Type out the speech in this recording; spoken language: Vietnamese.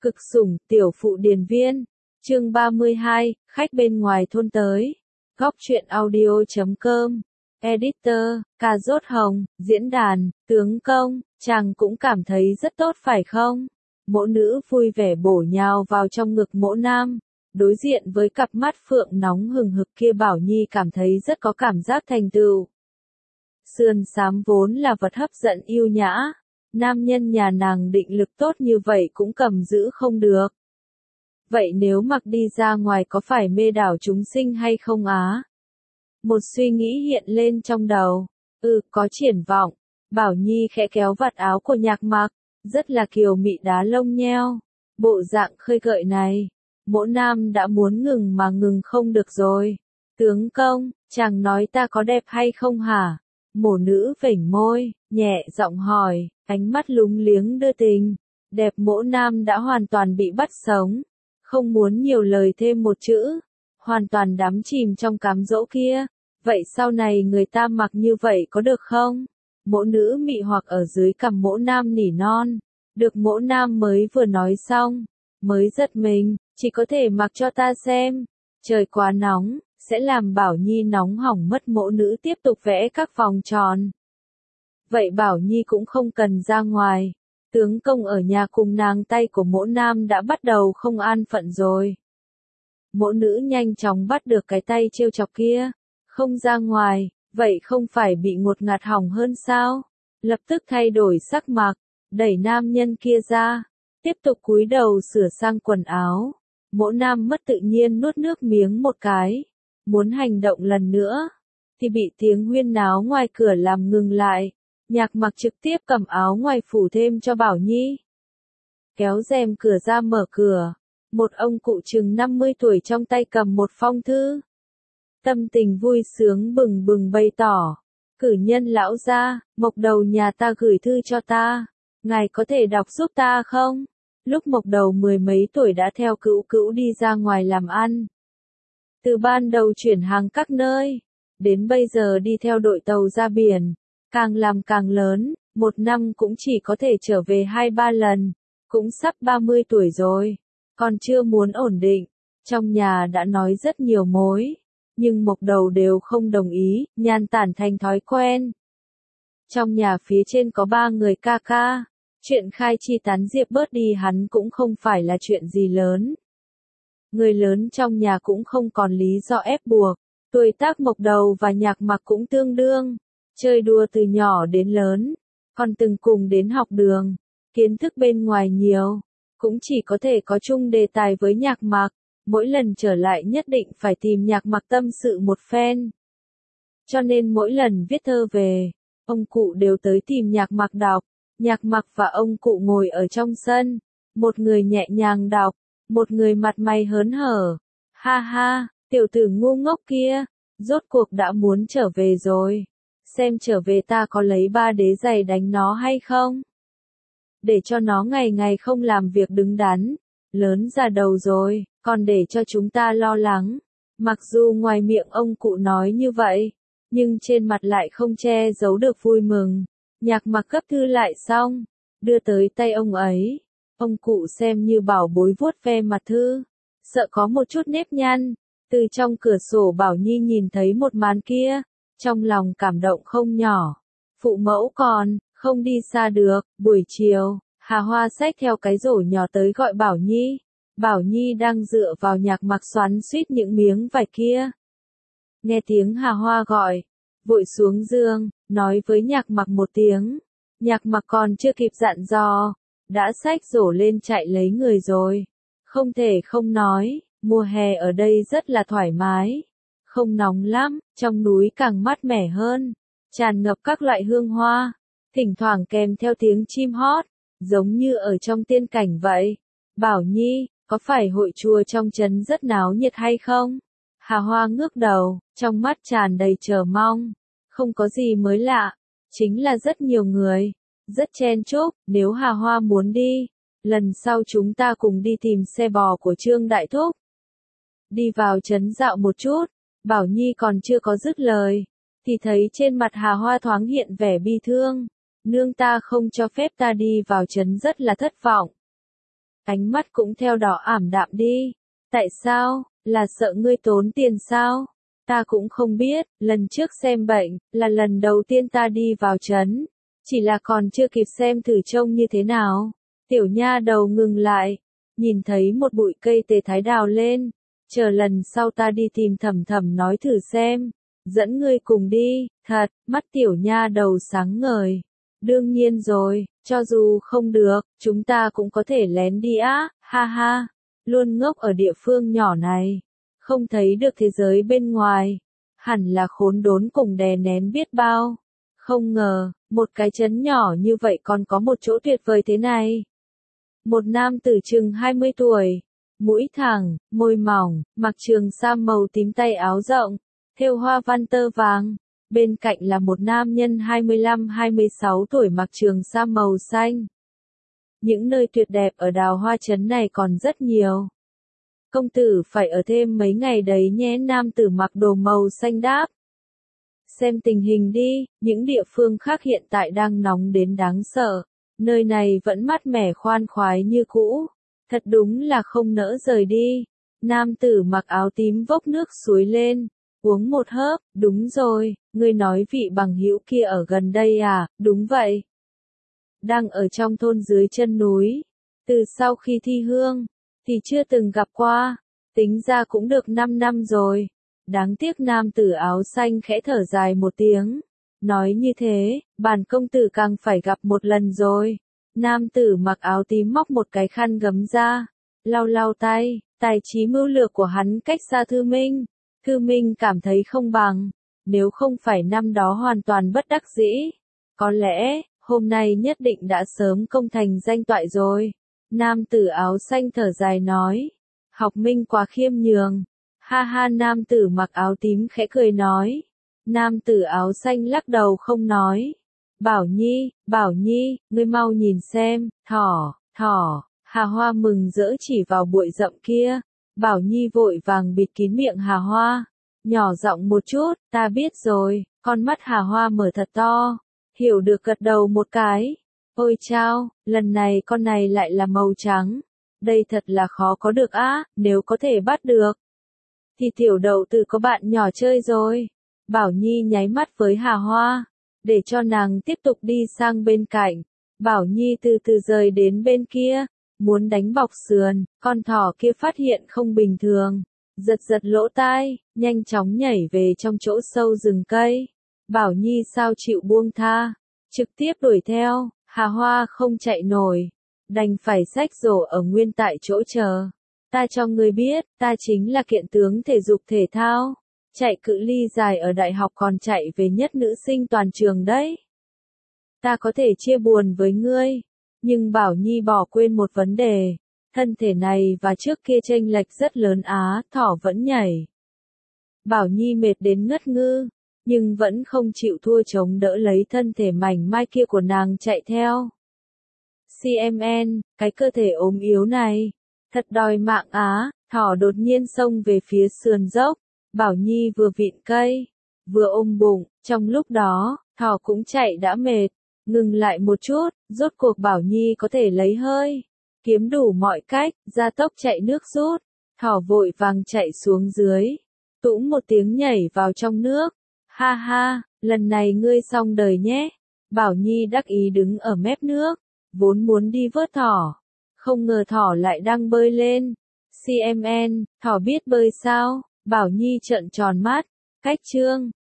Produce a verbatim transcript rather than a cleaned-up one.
Cực sủng, tiểu phụ điền viên. Chương ba mươi hai, khách bên ngoài thôn tới. Góc truyện audio chấm com. Editor, cà rốt hồng, diễn đàn, tướng công, chàng cũng cảm thấy rất tốt phải không? Mỗ nữ vui vẻ bổ nhào vào trong ngực mỗ nam. Đối diện với cặp mắt phượng nóng hừng hực kia Bảo Nhi cảm thấy rất có cảm giác thành tựu. Sườn xám vốn là vật hấp dẫn yêu nhã. Nam nhân nhà nàng định lực tốt như vậy cũng cầm giữ không được. Vậy nếu mặc đi ra ngoài có phải mê đảo chúng sinh hay không á? Một suy nghĩ hiện lên trong đầu. Ừ, có triển vọng. Bảo Nhi khẽ kéo vạt áo của Nhạc Mặc, rất là kiều mị đá lông nheo. Bộ dạng khơi gợi này, mỗ nam đã muốn ngừng mà ngừng không được rồi. Tướng công, chàng nói ta có đẹp hay không hả? Mổ nữ vểnh môi, nhẹ giọng hỏi, ánh mắt lúng liếng đưa tình. Đẹp mỗ nam đã hoàn toàn bị bắt sống. Không muốn nhiều lời thêm một chữ. Hoàn toàn đắm chìm trong cám dỗ kia. Vậy sau này người ta mặc như vậy có được không? Mỗ nữ mị hoặc ở dưới cằm mỗ nam nỉ non. Được mỗ nam mới vừa nói xong. Mới giật mình, chỉ có thể mặc cho ta xem. Trời quá nóng, sẽ làm Bảo Nhi nóng hỏng mất. Mỗ nữ tiếp tục vẽ các vòng tròn. Vậy Bảo Nhi cũng không cần ra ngoài. Tướng công ở nhà cùng nàng, tay của mỗ nam đã bắt đầu không an phận rồi. Mỗ nữ nhanh chóng bắt được cái tay trêu chọc kia. Không ra ngoài, vậy không phải bị ngột ngạt hỏng hơn sao? Lập tức thay đổi sắc mặt, đẩy nam nhân kia ra. Tiếp tục cúi đầu sửa sang quần áo. Mỗ nam mất tự nhiên nuốt nước miếng một cái. Muốn hành động lần nữa. Thì bị tiếng huyên náo ngoài cửa làm ngừng lại. Nhạc Mặc trực tiếp cầm áo ngoài phủ thêm cho Bảo Nhi. Kéo rèm cửa ra mở cửa. Một ông cụ chừng năm mươi tuổi trong tay cầm một phong thư. Tâm tình vui sướng bừng bừng bày tỏ. Cử nhân lão gia, Mộc Đầu nhà ta gửi thư cho ta. Ngài có thể đọc giúp ta không? Lúc Mộc Đầu mười mấy tuổi đã theo cữu cữu đi ra ngoài làm ăn. Từ ban đầu chuyển hàng các nơi. Đến bây giờ đi theo đội tàu ra biển. Càng làm càng lớn, một năm cũng chỉ có thể trở về hai ba lần. Cũng sắp ba mươi tuổi rồi. Còn chưa muốn ổn định. Trong nhà đã nói rất nhiều mối. Nhưng Mộc Đầu đều không đồng ý, nhàn tản thành thói quen. Trong nhà phía trên có ba người ca ca. Chuyện khai chi tán diệp bớt đi hắn cũng không phải là chuyện gì lớn. Người lớn trong nhà cũng không còn lý do ép buộc. Tuổi tác Mộc Đầu và Nhạc Mặc cũng tương đương. Chơi đùa từ nhỏ đến lớn. Còn từng cùng đến học đường. Kiến thức bên ngoài nhiều. Cũng chỉ có thể có chung đề tài với Nhạc Mặc. Mỗi lần trở lại nhất định phải tìm Nhạc Mặc tâm sự một phen. Cho nên mỗi lần viết thơ về, ông cụ đều tới tìm Nhạc Mặc đọc. Nhạc Mặc và ông cụ ngồi ở trong sân. Một người nhẹ nhàng đọc, một người mặt mày hớn hở. Ha ha, tiểu tử ngu ngốc kia, rốt cuộc đã muốn trở về rồi. Xem trở về ta có lấy ba đế giày đánh nó hay không? Để cho nó ngày ngày không làm việc đứng đắn. Lớn già đầu rồi, còn để cho chúng ta lo lắng. Mặc dù ngoài miệng ông cụ nói như vậy, nhưng trên mặt lại không che giấu được vui mừng. Nhạc Mặc gấp thư lại xong, đưa tới tay ông ấy. Ông cụ xem như bảo bối vuốt ve mặt thư, sợ có một chút nếp nhăn. Từ trong cửa sổ Bảo Nhi nhìn thấy một màn kia, trong lòng cảm động không nhỏ. Phụ mẫu còn không đi xa được. Buổi chiều, Hà Hoa xách theo cái rổ nhỏ tới gọi Bảo Nhi. Bảo Nhi đang dựa vào Nhạc Mặc xoắn xuýt những miếng vải kia. Nghe tiếng Hà Hoa gọi, vội xuống giường, nói với Nhạc Mặc một tiếng. Nhạc Mặc còn chưa kịp dặn dò, đã xách rổ lên chạy lấy người rồi. Không thể không nói, mùa hè ở đây rất là thoải mái. Không nóng lắm, trong núi càng mát mẻ hơn. Tràn ngập các loại hương hoa, thỉnh thoảng kèm theo tiếng chim hót, giống như ở trong tiên cảnh vậy. Bảo Nhi, có phải hội chùa trong trấn rất náo nhiệt hay không? Hà Hoa ngước đầu, trong mắt tràn đầy chờ mong. Không có gì mới lạ, chính là rất nhiều người, rất chen chúc. Nếu Hà Hoa muốn đi, lần sau chúng ta cùng đi tìm xe bò của Trương Đại Thúc. Đi vào trấn dạo một chút. Bảo Nhi còn chưa có dứt lời, thì thấy trên mặt Hà Hoa thoáng hiện vẻ bi thương. Nương ta không cho phép ta đi vào trấn rất là thất vọng. ánh mắt cũng theo đó ảm đạm đi. Tại sao? Là sợ ngươi tốn tiền sao? Ta cũng không biết, lần trước xem bệnh, là lần đầu tiên ta đi vào trấn. Chỉ là còn chưa kịp xem thử trông như thế nào. Tiểu nha đầu ngừng lại, nhìn thấy một bụi cây tề thái đào lên. Chờ lần sau ta đi tìm Thẩm Thẩm nói thử xem. Dẫn ngươi cùng đi, thật, mắt tiểu nha đầu sáng ngời. Đương nhiên rồi, cho dù không được, chúng ta cũng có thể lén đi á, ha ha. Luôn ngốc ở địa phương nhỏ này, không thấy được thế giới bên ngoài. Hẳn là khốn đốn cùng đè nén biết bao. Không ngờ, một cái trấn nhỏ như vậy còn có một chỗ tuyệt vời thế này. Một nam tử chừng hai mươi tuổi, mũi thẳng, môi mỏng, mặc trường sam màu tím tay áo rộng, thêu hoa văn tơ vàng. Bên cạnh là một nam nhân hai mươi lăm hai mươi sáu tuổi mặc trường sam màu xanh. Những nơi tuyệt đẹp ở Đào Hoa trấn này còn rất nhiều. Công tử phải ở thêm mấy ngày đấy nhé, nam tử mặc đồ màu xanh đáp. Xem tình hình đi, những địa phương khác hiện tại đang nóng đến đáng sợ. Nơi này vẫn mát mẻ khoan khoái như cũ. Thật đúng là không nỡ rời đi. Nam tử mặc áo tím vốc nước suối lên. Uống một hớp, đúng rồi, ngươi nói vị bằng hữu kia ở gần đây à, đúng vậy. Đang ở trong thôn dưới chân núi. Từ sau khi thi hương, thì chưa từng gặp qua. Tính ra cũng được năm năm rồi. Đáng tiếc nam tử áo xanh khẽ thở dài một tiếng. Nói như thế, bản công tử càng phải gặp một lần rồi. Nam tử mặc áo tím móc một cái khăn gấm ra. Lau lau tay, tài trí mưu lược của hắn cách xa Thư Minh. Thư Minh cảm thấy không bằng. Nếu không phải năm đó hoàn toàn bất đắc dĩ. Có lẽ, hôm nay nhất định đã sớm công thành danh toại rồi. Nam tử áo xanh thở dài nói. Học Minh quá khiêm nhường. Ha ha, nam tử mặc áo tím khẽ cười nói. Nam tử áo xanh lắc đầu không nói. Bảo Nhi, Bảo Nhi, ngươi mau nhìn xem, thỏ, thỏ. Hà Hoa mừng rỡ chỉ vào bụi rậm kia. Bảo Nhi vội vàng bịt kín miệng Hà Hoa. Nhỏ giọng một chút, ta biết rồi. Con mắt Hà Hoa mở thật to. Hiểu được gật đầu một cái. Ôi chao, lần này con này lại là màu trắng. Đây thật là khó có được á, nếu có thể bắt được. Thì tiểu đậu tử có bạn nhỏ chơi rồi. Bảo Nhi nháy mắt với Hà Hoa. Để cho nàng tiếp tục đi sang bên cạnh. Bảo Nhi từ từ rời đến bên kia. Muốn đánh bọc sườn, con thỏ kia phát hiện không bình thường. Giật giật lỗ tai, nhanh chóng nhảy về trong chỗ sâu rừng cây. Bảo Nhi sao chịu buông tha. Trực tiếp đuổi theo, Hà Hoa không chạy nổi. Đành phải xách rổ ở nguyên tại chỗ chờ. Ta cho ngươi biết, ta chính là kiện tướng thể dục thể thao. Chạy cự ly dài ở đại học còn chạy về nhất nữ sinh toàn trường đấy. Ta có thể chia buồn với ngươi. Nhưng Bảo Nhi bỏ quên một vấn đề. Thân thể này và trước kia chênh lệch rất lớn á, thỏ vẫn nhảy. Bảo Nhi mệt đến ngất ngư. Nhưng vẫn không chịu thua chống đỡ lấy thân thể mảnh mai kia của nàng chạy theo. xê em en, cái cơ thể ốm yếu này. Thật đòi mạng á, thỏ đột nhiên xông về phía sườn dốc. Bảo Nhi vừa vịn cây, vừa ôm bụng, trong lúc đó, thỏ cũng chạy đã mệt. Ngừng lại một chút, rốt cuộc Bảo Nhi có thể lấy hơi. Kiếm đủ mọi cách, ra tốc chạy nước rút. Thỏ vội vàng chạy xuống dưới. Tũm một tiếng nhảy vào trong nước. Ha ha, lần này ngươi xong đời nhé. Bảo Nhi đắc ý đứng ở mép nước. Vốn muốn đi vớt thỏ. Không ngờ thỏ lại đang bơi lên. xê em en, thỏ biết bơi sao? Bảo Nhi trợn tròn mắt. Cách chương.